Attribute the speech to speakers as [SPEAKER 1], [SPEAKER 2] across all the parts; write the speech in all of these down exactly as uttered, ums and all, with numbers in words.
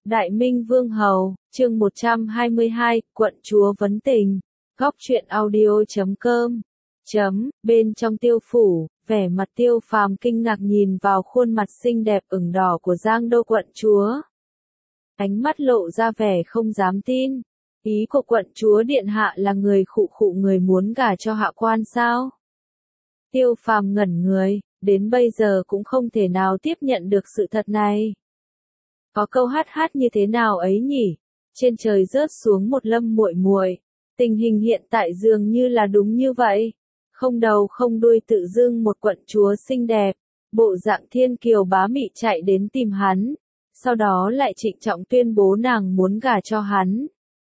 [SPEAKER 1] Đại Minh Vương Hầu, chương một trăm hai mươi hai, quận chúa vấn tình. Góc truyện audio chấm com. Chấm, bên trong Tiêu phủ, vẻ mặt Tiêu Phàm kinh ngạc nhìn vào khuôn mặt xinh đẹp ửng đỏ của Giang Đô quận chúa. Ánh mắt lộ ra vẻ không dám tin. Ý của quận chúa điện hạ là người khụ khụ người muốn gả cho hạ quan sao? Tiêu Phàm ngẩn người, đến bây giờ cũng không thể nào tiếp nhận được sự thật này. Có câu hát hát như thế nào ấy nhỉ? Trên trời rớt xuống một lâm muội muội. Tình hình hiện tại dường như là đúng như vậy. Không đầu không đuôi tự dưng một quận chúa xinh đẹp, bộ dạng thiên kiều bá mị chạy đến tìm hắn, sau đó lại trịnh trọng tuyên bố nàng muốn gả cho hắn.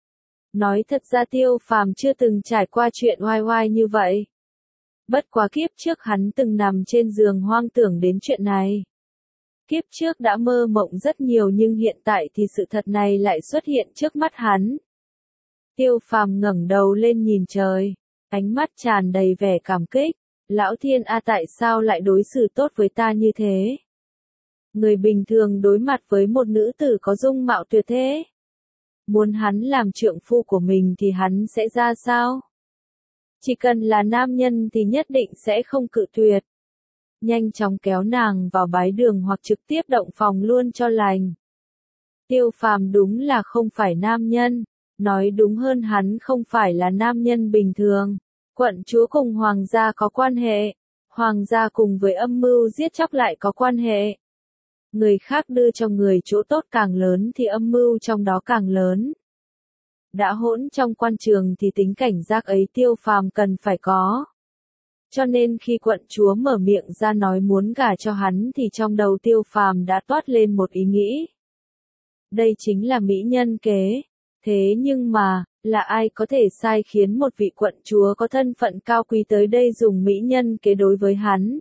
[SPEAKER 1] Nói thật ra Tiêu Phàm chưa từng trải qua chuyện oai oai như vậy. Bất quá kiếp trước hắn từng nằm trên giường hoang tưởng đến chuyện này. Kiếp trước đã mơ mộng rất nhiều nhưng hiện tại thì sự thật này lại xuất hiện trước mắt hắn. Tiêu Phàm ngẩng đầu lên nhìn trời, ánh mắt tràn đầy vẻ cảm kích. Lão thiên a, tại sao lại đối xử tốt với ta như thế? Người bình thường đối mặt với một nữ tử có dung mạo tuyệt thế, muốn hắn làm trượng phu của mình thì hắn sẽ ra sao? Chỉ cần là nam nhân thì nhất định sẽ không cự tuyệt. Nhanh chóng kéo nàng vào bái đường hoặc trực tiếp động phòng luôn cho lành. Tiêu Phàm đúng là không phải nam nhân, nói đúng hơn hắn không phải là nam nhân bình thường. Quận chúa cùng hoàng gia có quan hệ, hoàng gia cùng với âm mưu giết chóc lại có quan hệ. Người khác đưa cho người chỗ tốt càng lớn thì âm mưu trong đó càng lớn. Đã hỗn trong quan trường thì tính cảnh giác ấy Tiêu Phàm cần phải có. Cho nên khi quận chúa mở miệng ra nói muốn gả cho hắn thì trong đầu Tiêu Phàm đã toát lên một ý nghĩ. Đây chính là mỹ nhân kế. Thế nhưng mà, là ai có thể sai khiến một vị quận chúa có thân phận cao quý tới đây dùng mỹ nhân kế đối với hắn?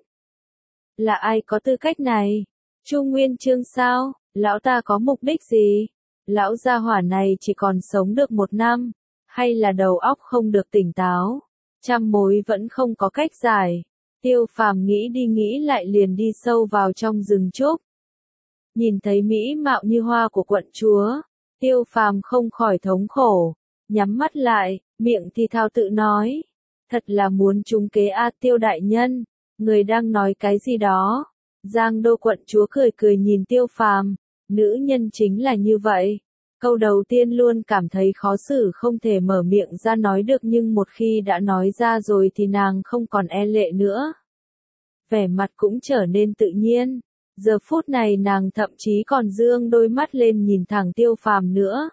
[SPEAKER 1] Là ai có tư cách này? Chu Nguyên Chương sao? Lão ta có mục đích gì? Lão gia hỏa này chỉ còn sống được một năm, hay là đầu óc không được tỉnh táo? Trăm mối vẫn không có cách giải. Tiêu Phàm nghĩ đi nghĩ lại liền đi sâu vào trong rừng trúc. Nhìn thấy mỹ mạo như hoa của quận chúa, Tiêu Phàm không khỏi thống khổ, nhắm mắt lại, miệng thì thào tự nói. Thật là muốn trúng kế a Tiêu đại nhân, người đang nói cái gì đó? Giang Đô quận chúa cười cười nhìn Tiêu Phàm, nữ nhân chính là như vậy. Câu đầu tiên luôn cảm thấy khó xử không thể mở miệng ra nói được nhưng một khi đã nói ra rồi thì nàng không còn e lệ nữa. Vẻ mặt cũng trở nên tự nhiên. Giờ phút này nàng thậm chí còn dương đôi mắt lên nhìn thẳng Tiêu Phàm nữa.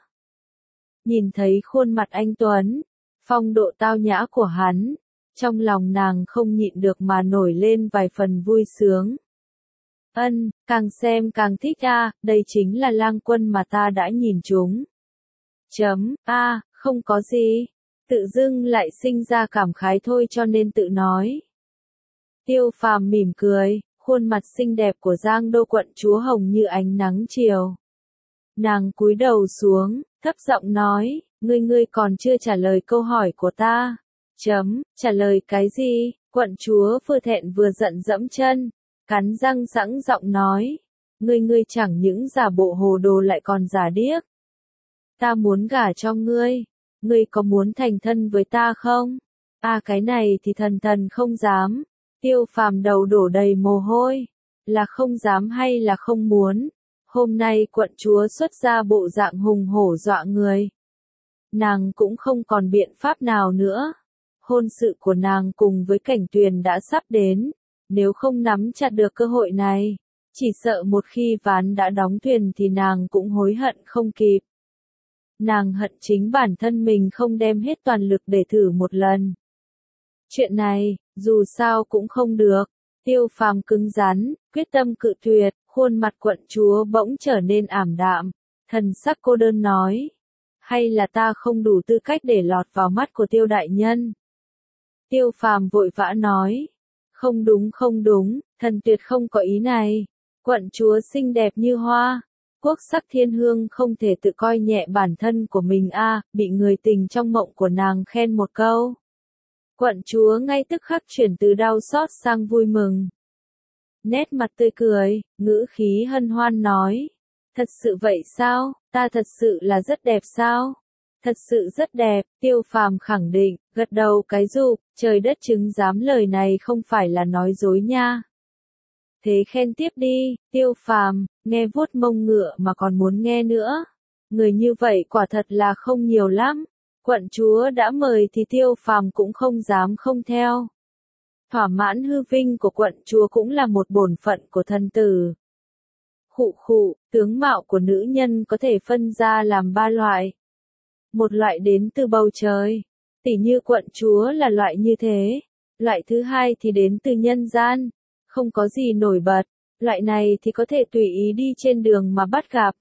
[SPEAKER 1] Nhìn thấy khuôn mặt anh tuấn, phong độ tao nhã của hắn, trong lòng nàng không nhịn được mà nổi lên vài phần vui sướng. Ân, càng xem càng thích a, đây chính là lang quân mà ta đã nhìn trúng. Chấm, a, không có gì, tự dưng lại sinh ra cảm khái thôi cho nên tự nói. Tiêu Phàm mỉm cười, khuôn mặt xinh đẹp của Giang Đô quận chúa hồng như ánh nắng chiều. Nàng cúi đầu xuống, thấp giọng nói, ngươi ngươi còn chưa trả lời câu hỏi của ta. Chấm, trả lời cái gì? Quận chúa vừa thẹn vừa giận dẫm chân, cắn răng sẵn giọng nói, ngươi ngươi chẳng những giả bộ hồ đồ lại còn giả điếc. Ta muốn gả cho ngươi, ngươi có muốn thành thân với ta không? À cái này thì thần thần không dám. Tiêu Phàm đầu đổ đầy mồ hôi, là không dám hay là không muốn? Hôm nay quận chúa xuất ra bộ dạng hùng hổ dọa người. Nàng cũng không còn biện pháp nào nữa. Hôn sự của nàng cùng với Cảnh Tuyền đã sắp đến, nếu không nắm chặt được cơ hội này, chỉ sợ một khi ván đã đóng thuyền thì nàng cũng hối hận không kịp. Nàng hận chính bản thân mình không đem hết toàn lực để thử một lần. Chuyện này, dù sao cũng không được. Tiêu Phàm cứng rắn, quyết tâm cự tuyệt, khuôn mặt quận chúa bỗng trở nên ảm đạm, thần sắc cô đơn nói. Hay là ta không đủ tư cách để lọt vào mắt của Tiêu đại nhân? Tiêu Phàm vội vã nói. Không đúng không đúng, thần tuyệt không có ý này. Quận chúa xinh đẹp như hoa, quốc sắc thiên hương không thể tự coi nhẹ bản thân của mình a, bị người tình trong mộng của nàng khen một câu. Quận chúa ngay tức khắc chuyển từ đau xót sang vui mừng. Nét mặt tươi cười, ngữ khí hân hoan nói. Thật sự vậy sao? Ta thật sự là rất đẹp sao? Thật sự rất đẹp, Tiêu Phàm khẳng định, gật đầu cái rụp, trời đất chứng giám lời này không phải là nói dối nha. Thế khen tiếp đi, Tiêu Phàm, nghe vuốt mông ngựa mà còn muốn nghe nữa. Người như vậy quả thật là không nhiều lắm. Quận chúa đã mời thì Tiêu Phàm cũng không dám không theo. Thỏa mãn hư vinh của quận chúa cũng là một bổn phận của thần tử. Khụ khụ, tướng mạo của nữ nhân có thể phân ra làm ba loại. Một loại đến từ bầu trời, tỉ như quận chúa là loại như thế. Loại thứ hai thì đến từ nhân gian, không có gì nổi bật. Loại này thì có thể tùy ý đi trên đường mà bắt gặp.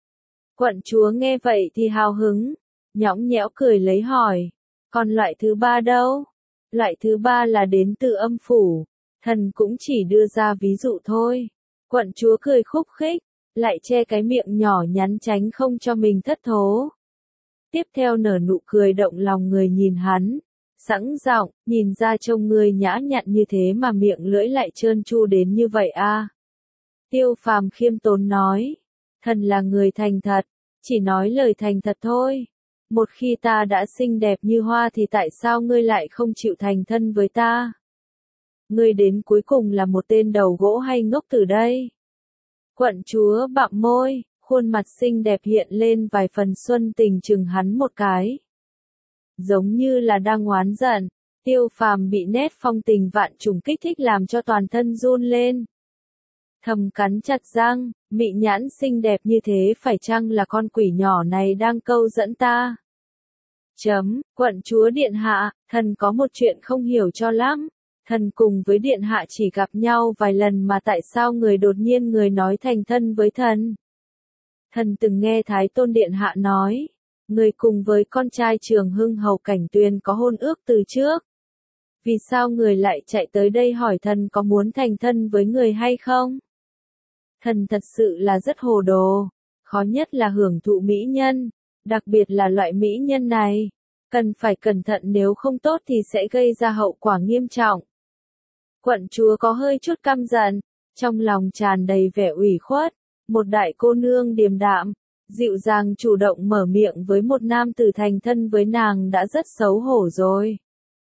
[SPEAKER 1] Quận chúa nghe vậy thì hào hứng, nhõng nhẽo cười lấy hỏi. Còn loại thứ ba đâu? Loại thứ ba là đến từ âm phủ. Thần cũng chỉ đưa ra ví dụ thôi. Quận chúa cười khúc khích, lại che cái miệng nhỏ nhắn tránh không cho mình thất thố. Tiếp theo nở nụ cười động lòng người nhìn hắn. Sẵn giọng, nhìn ra trông ngươi nhã nhặn như thế mà miệng lưỡi lại trơn tru đến như vậy a. À? Tiêu Phàm khiêm tốn nói. Thần là người thành thật, chỉ nói lời thành thật thôi. Một khi ta đã xinh đẹp như hoa thì tại sao ngươi lại không chịu thành thân với ta? Ngươi đến cuối cùng là một tên đầu gỗ hay ngốc từ đây? Quận chúa bặm môi, khuôn mặt xinh đẹp hiện lên vài phần xuân tình chừng hắn một cái. Giống như là đang oán giận, Tiêu Phàm bị nét phong tình vạn trùng kích thích làm cho toàn thân run lên. Thầm cắn chặt răng, mị nhãn xinh đẹp như thế phải chăng là con quỷ nhỏ này đang câu dẫn ta? Chấm, quận chúa điện hạ, thần có một chuyện không hiểu cho lắm. Thần cùng với điện hạ chỉ gặp nhau vài lần mà tại sao người đột nhiên người nói thành thân với thần? Thần từng nghe Thái Tôn điện hạ nói, người cùng với con trai Trường Hưng hầu Cảnh Tuyền có hôn ước từ trước. Vì sao người lại chạy tới đây hỏi thần có muốn thành thân với người hay không? Thần thật sự là rất hồ đồ, khó nhất là hưởng thụ mỹ nhân, đặc biệt là loại mỹ nhân này. Cần phải cẩn thận nếu không tốt thì sẽ gây ra hậu quả nghiêm trọng. Quận chúa có hơi chút căm giận, trong lòng tràn đầy vẻ ủy khuất. Một đại cô nương điềm đạm, dịu dàng chủ động mở miệng với một nam tử thành thân với nàng đã rất xấu hổ rồi.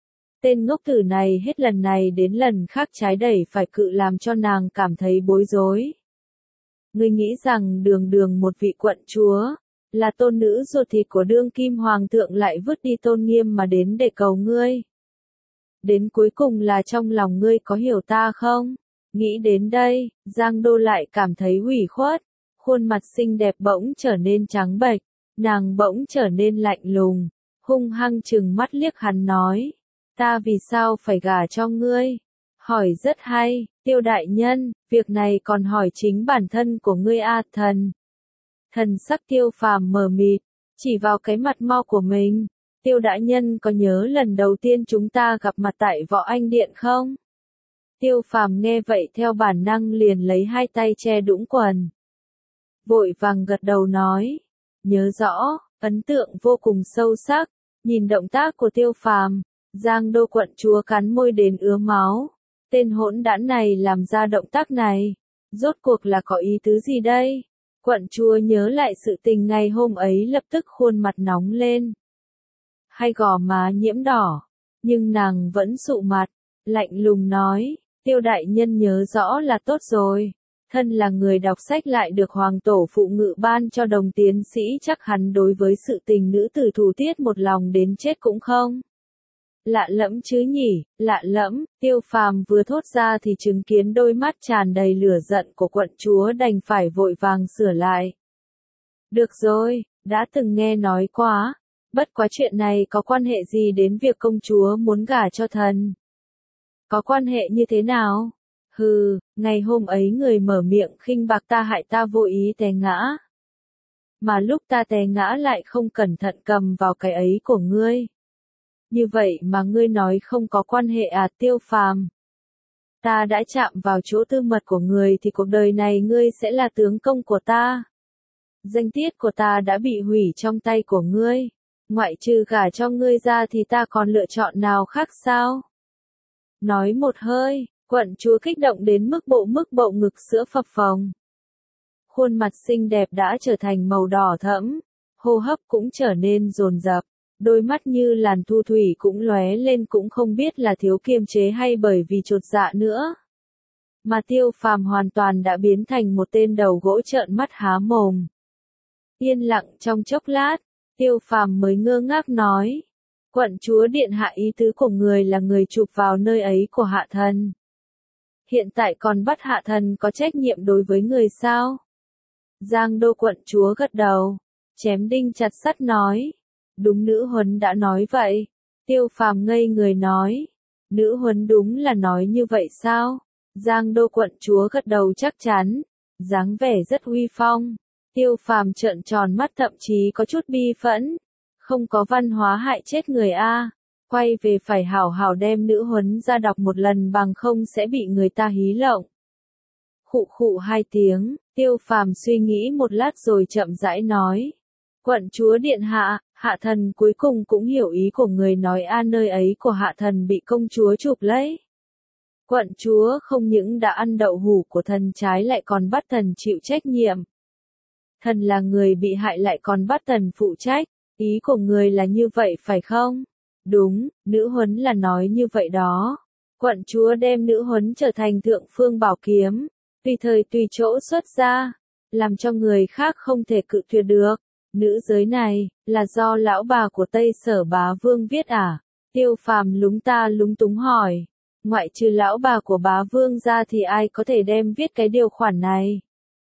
[SPEAKER 1] Tên ngốc tử này hết lần này đến lần khác trái đẩy phải cự làm cho nàng cảm thấy bối rối. Ngươi nghĩ rằng đường đường một vị quận chúa, là tôn nữ ruột thịt của đương kim hoàng thượng lại vứt đi tôn nghiêm mà đến để cầu ngươi. Đến cuối cùng là trong lòng ngươi có hiểu ta không? Nghĩ đến đây, Giang Đô lại cảm thấy ủy khuất, khuôn mặt xinh đẹp bỗng trở nên trắng bệch, nàng bỗng trở nên lạnh lùng, hung hăng trừng mắt liếc hắn nói, ta vì sao phải gả cho ngươi? Hỏi rất hay, Tiêu đại nhân, việc này còn hỏi chính bản thân của ngươi a thần. Thần sắc Tiêu Phàm mờ mịt, chỉ vào cái mặt mau của mình. Tiêu đại nhân có nhớ lần đầu tiên chúng ta gặp mặt tại Võ Anh Điện không? Tiêu Phàm nghe vậy theo bản năng liền lấy hai tay che đũng quần. Vội vàng gật đầu nói, nhớ rõ, ấn tượng vô cùng sâu sắc, nhìn động tác của Tiêu Phàm, Giang Đô quận chúa cắn môi đến ứa máu. Tên hỗn đản này làm ra động tác này, rốt cuộc là có ý tứ gì đây? Quận chúa nhớ lại sự tình ngày hôm ấy lập tức khuôn mặt nóng lên. Hay gò má nhiễm đỏ, nhưng nàng vẫn sụ mặt, lạnh lùng nói, Tiêu đại nhân nhớ rõ là tốt rồi. Thân là người đọc sách lại được hoàng tổ phụ ngự ban cho đồng tiến sĩ chắc hắn đối với sự tình nữ tử thủ tiết một lòng đến chết cũng không. Lạ lẫm chứ nhỉ, lạ lẫm, Tiêu Phàm vừa thốt ra thì chứng kiến đôi mắt tràn đầy lửa giận của quận chúa đành phải vội vàng sửa lại. Được rồi, đã từng nghe nói quá, bất quá chuyện này có quan hệ gì đến việc công chúa muốn gả cho thần? Có quan hệ như thế nào? Hừ, ngày hôm ấy người mở miệng khinh bạc ta hại ta vô ý té ngã. Mà lúc ta té ngã lại không cẩn thận cầm vào cái ấy của ngươi. Như vậy mà ngươi nói không có quan hệ à Tiêu Phàm? Ta đã chạm vào chỗ tư mật của người thì cuộc đời này ngươi sẽ là tướng công của ta. Danh tiết của ta đã bị hủy trong tay của ngươi. Ngoại trừ gả cho ngươi ra thì ta còn lựa chọn nào khác sao? Nói một hơi, quận chúa kích động đến mức bộ mức bộ ngực sữa phập phồng. khuôn mặt xinh đẹp đã trở thành màu đỏ thẫm, hô hấp cũng trở nên dồn dập, đôi mắt như làn thu thủy cũng lóe lên, cũng không biết là thiếu kiềm chế hay bởi vì chột dạ nữa. Mà Tiêu Phàm hoàn toàn đã biến thành một tên đầu gỗ trợn mắt há mồm. Yên lặng trong chốc lát, Tiêu Phàm mới ngơ ngác nói, quận chúa điện hạ, ý tứ của người là người chụp vào nơi ấy của hạ thần. Hiện tại còn bắt hạ thần có trách nhiệm đối với người sao? Giang Đô quận chúa gật đầu, chém đinh chặt sắt nói, đúng, nữ huấn đã nói vậy. Tiêu Phàm ngây người nói, nữ huấn đúng là nói như vậy sao? Giang Đô quận chúa gật đầu chắc chắn, dáng vẻ rất uy phong. Tiêu Phàm trợn tròn mắt, thậm chí có chút bi phẫn, không có văn hóa hại chết người a, quay về phải hảo hảo đem nữ huấn ra đọc một lần, bằng không sẽ bị người ta hí lộng. Khụ khụ hai tiếng, Tiêu Phàm suy nghĩ một lát rồi chậm rãi nói, quận chúa điện hạ, hạ thần cuối cùng cũng hiểu ý của người nói a, nơi ấy của hạ thần bị công chúa chụp lấy. Quận chúa không những đã ăn đậu hủ của thần, trái lại còn bắt thần chịu trách nhiệm. Thần là người bị hại lại còn bắt thần phụ trách, ý của người là như vậy phải không? Đúng, nữ huấn là nói như vậy đó. Quận chúa đem nữ huấn trở thành thượng phương bảo kiếm, tùy thời tùy chỗ xuất ra, làm cho người khác không thể cự tuyệt được. Nữ giới này, là do lão bà của Tây Sở bá vương viết à? Tiêu Phàm lúng ta lúng túng hỏi, ngoại trừ lão bà của bá vương ra thì ai có thể đem viết cái điều khoản này?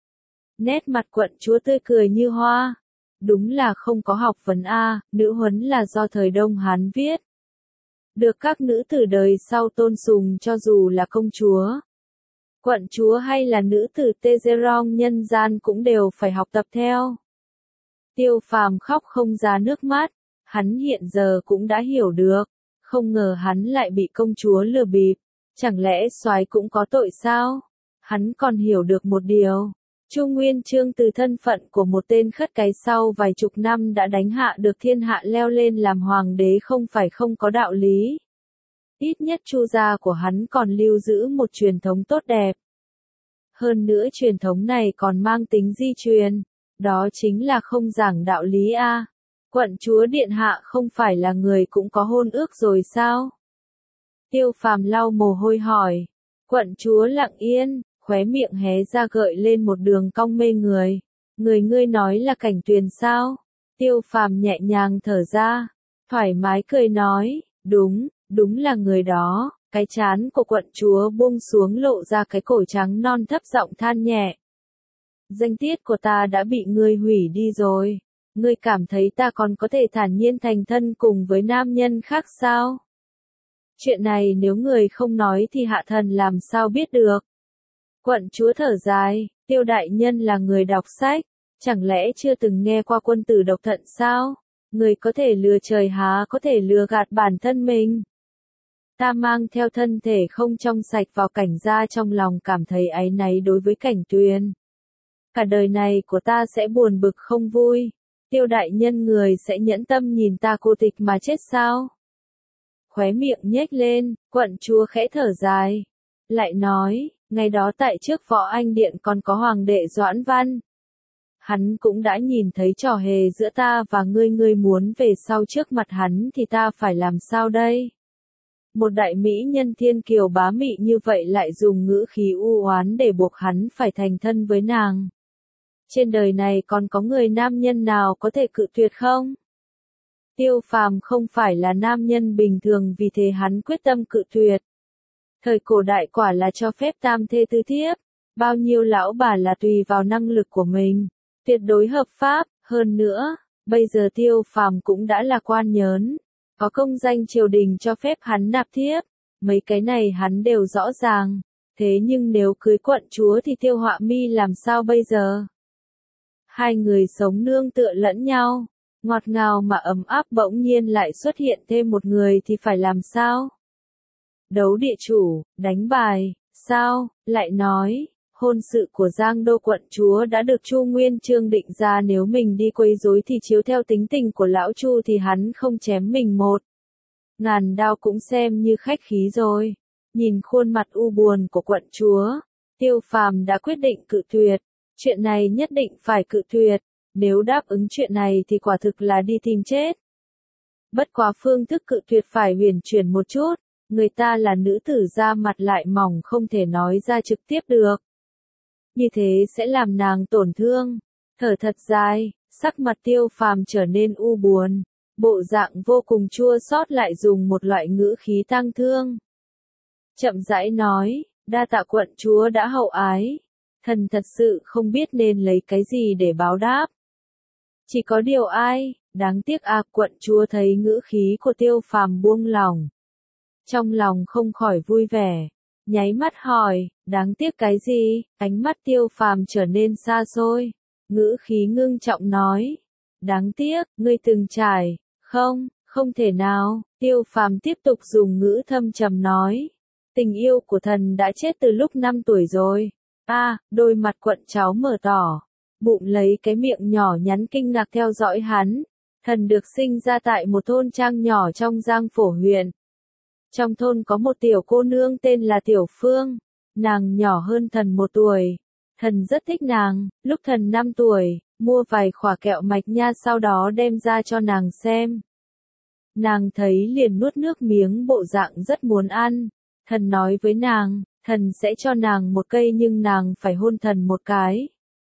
[SPEAKER 1] Nét mặt quận chúa tươi cười như hoa. Đúng là không có học vấn a, nữ huấn là do thời Đông Hán viết. Được các nữ tử đời sau tôn sùng cho dù là công chúa, quận chúa hay là nữ tử Tezerong nhân gian cũng đều phải học tập theo. Tiêu Phàm khóc không ra nước mắt, hắn hiện giờ cũng đã hiểu được, không ngờ hắn lại bị công chúa lừa bịp, chẳng lẽ soái cũng có tội sao? Hắn còn hiểu được một điều. Chu Nguyên Chương từ thân phận của một tên khất cái sau vài chục năm đã đánh hạ được thiên hạ, leo lên làm hoàng đế không phải không có đạo lý. Ít nhất Chu gia của hắn còn lưu giữ một truyền thống tốt đẹp. Hơn nữa truyền thống này còn mang tính di truyền, đó chính là không giảng đạo lý a. Quận chúa điện hạ không phải là người cũng có hôn ước rồi sao? Tiêu Phàm lau mồ hôi hỏi. Quận chúa lặng yên, khóe miệng hé ra gợi lên một đường cong mê người. Người ngươi nói là Cảnh Tuyền sao? Tiêu Phàm nhẹ nhàng thở ra, thoải mái cười nói, đúng, đúng là người đó. Cái trán của quận chúa buông xuống lộ ra cái cổ trắng non, thấp giọng than nhẹ. Danh tiết của ta đã bị ngươi hủy đi rồi. Ngươi cảm thấy ta còn có thể thản nhiên thành thân cùng với nam nhân khác sao? Chuyện này nếu người không nói thì hạ thần làm sao biết được? Quận chúa thở dài, Tiêu đại nhân là người đọc sách, chẳng lẽ chưa từng nghe qua quân tử độc thận sao? Người có thể lừa trời há có thể lừa gạt bản thân mình. Ta mang theo thân thể không trong sạch vào Cảnh gia, trong lòng cảm thấy áy náy đối với Cảnh Tuyền. Cả đời này của ta sẽ buồn bực không vui. Tiêu đại nhân, người sẽ nhẫn tâm nhìn ta cô tịch mà chết sao? Khóe miệng nhếch lên, quận chúa khẽ thở dài. Lại nói, ngày đó tại trước Võ Anh Điện còn có hoàng đệ Doãn Văn. Hắn cũng đã nhìn thấy trò hề giữa ta và ngươi, ngươi muốn về sau trước mặt hắn thì ta phải làm sao đây? Một đại mỹ nhân thiên kiều bá mị như vậy lại dùng ngữ khí u oán để buộc hắn phải thành thân với nàng. Trên đời này còn có người nam nhân nào có thể cự tuyệt không? Tiêu Phàm không phải là nam nhân bình thường, vì thế hắn quyết tâm cự tuyệt. Thời cổ đại quả là cho phép tam thê tứ thiếp, bao nhiêu lão bà là tùy vào năng lực của mình, tuyệt đối hợp pháp. Hơn nữa, bây giờ Tiêu Phàm cũng đã là quan nhớn, có công danh triều đình cho phép hắn nạp thiếp, mấy cái này hắn đều rõ ràng. Thế nhưng nếu cưới quận chúa thì Tiêu Họa Mi làm sao bây giờ? Hai người sống nương tựa lẫn nhau, ngọt ngào mà ấm áp, bỗng nhiên lại xuất hiện thêm một người thì phải làm sao? Đấu địa chủ, đánh bài, sao? Lại nói, hôn sự của Giang Đô quận chúa đã được Chu Nguyên Chương định ra, nếu mình đi quấy rối thì chiếu theo tính tình của lão Chu thì hắn không chém mình một ngàn đao cũng xem như khách khí rồi. Nhìn khuôn mặt u buồn của quận chúa, Tiêu Phàm đã quyết định cự tuyệt. Chuyện này nhất định phải cự tuyệt, nếu đáp ứng chuyện này thì quả thực là đi tìm chết. Bất quá phương thức cự tuyệt phải huyền chuyển một chút, người ta là nữ tử da mặt lại mỏng không thể nói ra trực tiếp được. Như thế sẽ làm nàng tổn thương. Thở thật dài, sắc mặt Tiêu Phàm trở nên u buồn, bộ dạng vô cùng chua xót lại dùng một loại ngữ khí tang thương. Chậm rãi nói, đa tạ quận chúa đã hậu ái, thần thật sự không biết nên lấy cái gì để báo đáp. Chỉ có điều ai, đáng tiếc à, quận chúa thấy ngữ khí của Tiêu Phàm buông lòng. Trong lòng không khỏi vui vẻ, nháy mắt hỏi, đáng tiếc cái gì, ánh mắt Tiêu Phàm trở nên xa xôi, ngữ khí ngưng trọng nói, đáng tiếc, ngươi từng trải, không, không thể nào, Tiêu Phàm tiếp tục dùng ngữ thâm trầm nói, tình yêu của thần đã chết từ lúc năm tuổi rồi. A, à, đôi mặt quận cháu mở tỏ, bụng lấy cái miệng nhỏ nhắn kinh ngạc theo dõi hắn. Thần được sinh ra tại một thôn trang nhỏ trong Giang Phổ huyện. Trong thôn có một tiểu cô nương tên là Tiểu Phương, nàng nhỏ hơn thần một tuổi. Thần rất thích nàng, lúc thần năm tuổi, mua vài khỏa kẹo mạch nha sau đó đem ra cho nàng xem. Nàng thấy liền nuốt nước miếng bộ dạng rất muốn ăn. Thần nói với nàng, thần sẽ cho nàng một cây nhưng nàng phải hôn thần một cái.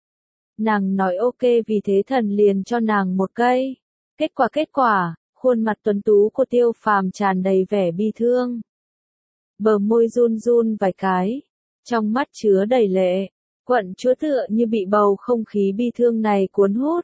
[SPEAKER 1] Nàng nói ok vì thế thần liền cho nàng một cây. Kết quả kết quả, khuôn mặt tuấn tú của Tiêu Phàm tràn đầy vẻ bi thương. Bờ môi run run vài cái, trong mắt chứa đầy lệ, quận chúa tựa như bị bầu không khí bi thương này cuốn hút.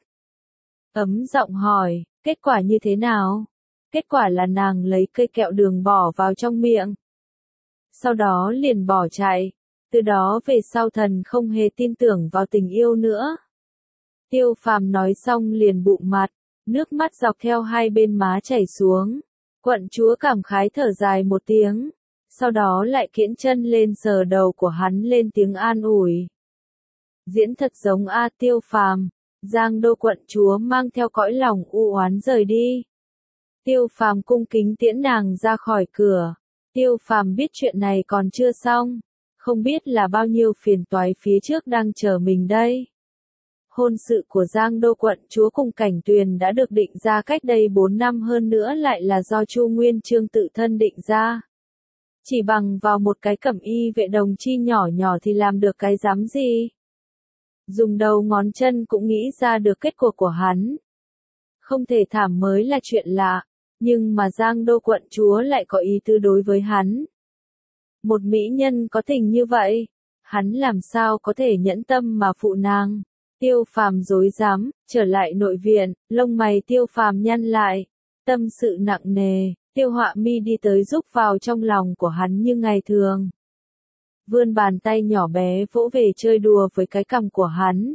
[SPEAKER 1] Ấm giọng hỏi, kết quả như thế nào? Kết quả là nàng lấy cây kẹo đường bỏ vào trong miệng. Sau đó liền bỏ chạy, từ đó về sau thần không hề tin tưởng vào tình yêu nữa. Tiêu Phàm nói xong liền bụng mặt, nước mắt dọc theo hai bên má chảy xuống. Quận chúa cảm khái thở dài một tiếng, sau đó lại kiễng chân lên sờ đầu của hắn lên tiếng an ủi. Diễn thật giống A Tiêu Phàm, Giang Đô quận chúa mang theo cõi lòng u oán rời đi. Tiêu Phàm cung kính tiễn nàng ra khỏi cửa. Tiêu Phàm biết chuyện này còn chưa xong, không biết là bao nhiêu phiền toái phía trước đang chờ mình đây. Hôn sự của Giang Đô quận chúa cùng Cảnh Tuyền đã được định ra cách đây bốn năm hơn nữa lại là do Chu Nguyên Chương tự thân định ra. Chỉ bằng vào một cái cẩm y vệ đồng chi nhỏ nhỏ thì làm được cái dám gì? Dùng đầu ngón chân cũng nghĩ ra được kết cuộc của hắn. Không thể thảm mới là chuyện lạ, nhưng mà Giang Đô quận chúa lại có ý tư đối với hắn. Một mỹ nhân có tình như vậy, hắn làm sao có thể nhẫn tâm mà phụ nàng? Tiêu Phàm rối rắm, trở lại nội viện, lông mày Tiêu Phàm nhăn lại, tâm sự nặng nề. Tiêu Họa Mi đi tới giúp vào trong lòng của hắn như ngày thường. Vươn bàn tay nhỏ bé vỗ về chơi đùa với cái cằm của hắn.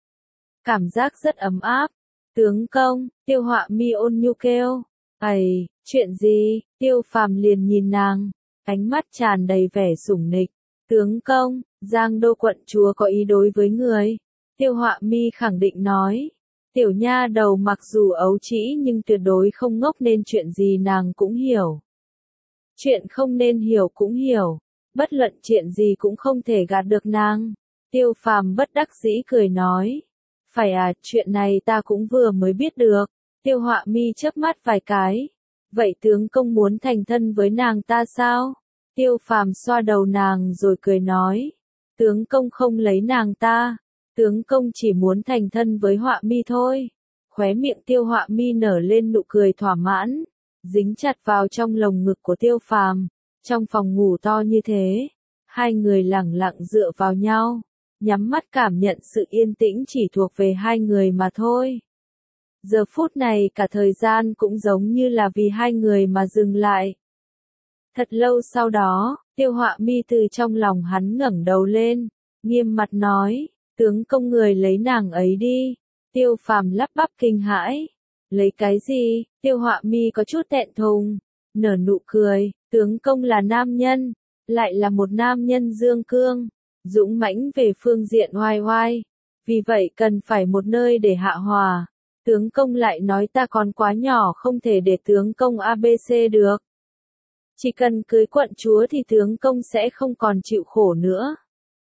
[SPEAKER 1] Cảm giác rất ấm áp. Tướng công, Tiêu Họa Mi ôn nhu kêu. Ây, chuyện gì? Tiêu Phàm liền nhìn nàng, ánh mắt tràn đầy vẻ sủng nịch. Tướng công, Giang Đô quận chúa có ý đối với người. Tiêu Họa Mi khẳng định nói. Tiểu nha đầu mặc dù ấu trĩ nhưng tuyệt đối không ngốc nên chuyện gì nàng cũng hiểu. Chuyện không nên hiểu cũng hiểu, bất luận chuyện gì cũng không thể gạt được nàng. Tiêu Phàm bất đắc dĩ cười nói. Phải à, chuyện này ta cũng vừa mới biết được. Tiêu Họa Mi chớp mắt vài cái. Vậy tướng công muốn thành thân với nàng ta sao? Tiêu Phàm xoa đầu nàng rồi cười nói. Tướng công không lấy nàng ta. Tướng công chỉ muốn thành thân với Họa Mi thôi. Khóe miệng Tiêu Họa Mi nở lên nụ cười thỏa mãn, dính chặt vào trong lồng ngực của Tiêu Phàm. Trong phòng ngủ to như thế, hai người lẳng lặng dựa vào nhau, nhắm mắt cảm nhận sự yên tĩnh chỉ thuộc về hai người mà thôi. Giờ phút này cả thời gian cũng giống như là vì hai người mà dừng lại. Thật lâu sau đó, Tiêu Họa Mi từ trong lòng hắn ngẩng đầu lên, nghiêm mặt nói. Tướng công người lấy nàng ấy đi. Tiêu Phàm lắp bắp kinh hãi. Lấy cái gì? Tiêu Họa Mi có chút thẹn thùng, nở nụ cười. Tướng công là nam nhân, lại là một nam nhân dương cương, dũng mãnh về phương diện oai oai. Vì vậy cần phải một nơi để hạ hòa. Tướng công lại nói ta còn quá nhỏ không thể để tướng công a bê xê được. Chỉ cần cưới quận chúa thì tướng công sẽ không còn chịu khổ nữa.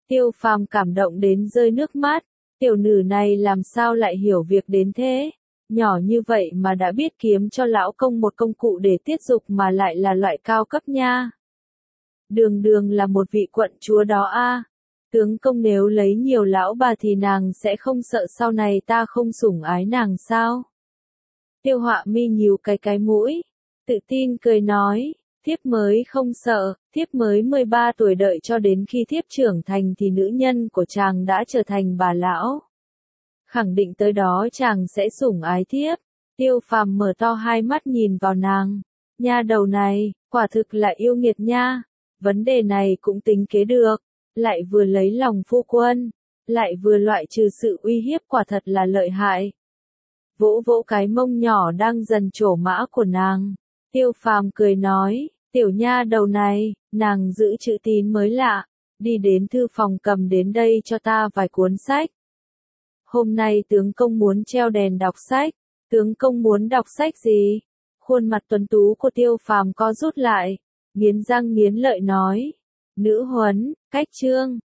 [SPEAKER 1] Tiêu Phàm cảm động đến rơi nước mắt, tiểu nữ này làm sao lại hiểu việc đến thế, nhỏ như vậy mà đã biết kiếm cho lão công một công cụ để tiết dục mà lại là loại cao cấp nha. Đường đường là một vị quận chúa đó a. Tướng công nếu lấy nhiều lão bà thì nàng sẽ không sợ sau này ta không sủng ái nàng sao? Tiêu Họa Mi nhíu cái cái mũi, tự tin cười nói, thiếp mới không sợ, thiếp mới mười ba tuổi, đợi cho đến khi thiếp trưởng thành thì nữ nhân của chàng đã trở thành bà lão. Khẳng định tới đó chàng sẽ sủng ái thiếp. Tiêu Phàm mở to hai mắt nhìn vào nàng, nha đầu này, quả thực là yêu nghiệt nha, vấn đề này cũng tính kế được, lại vừa lấy lòng phu quân, lại vừa loại trừ sự uy hiếp, quả thật là lợi hại. Vỗ vỗ cái mông nhỏ đang dần trổ mã của nàng, Tiêu Phàm cười nói, tiểu nha đầu này, nàng giữ chữ tín mới lạ, đi đến thư phòng cầm đến đây cho ta vài cuốn sách. Hôm nay tướng công muốn treo đèn đọc sách, tướng công muốn đọc sách gì? Khuôn mặt tuấn tú của Tiêu Phàm co rút lại, nghiến răng nghiến lợi nói, nữ huấn, cách chương.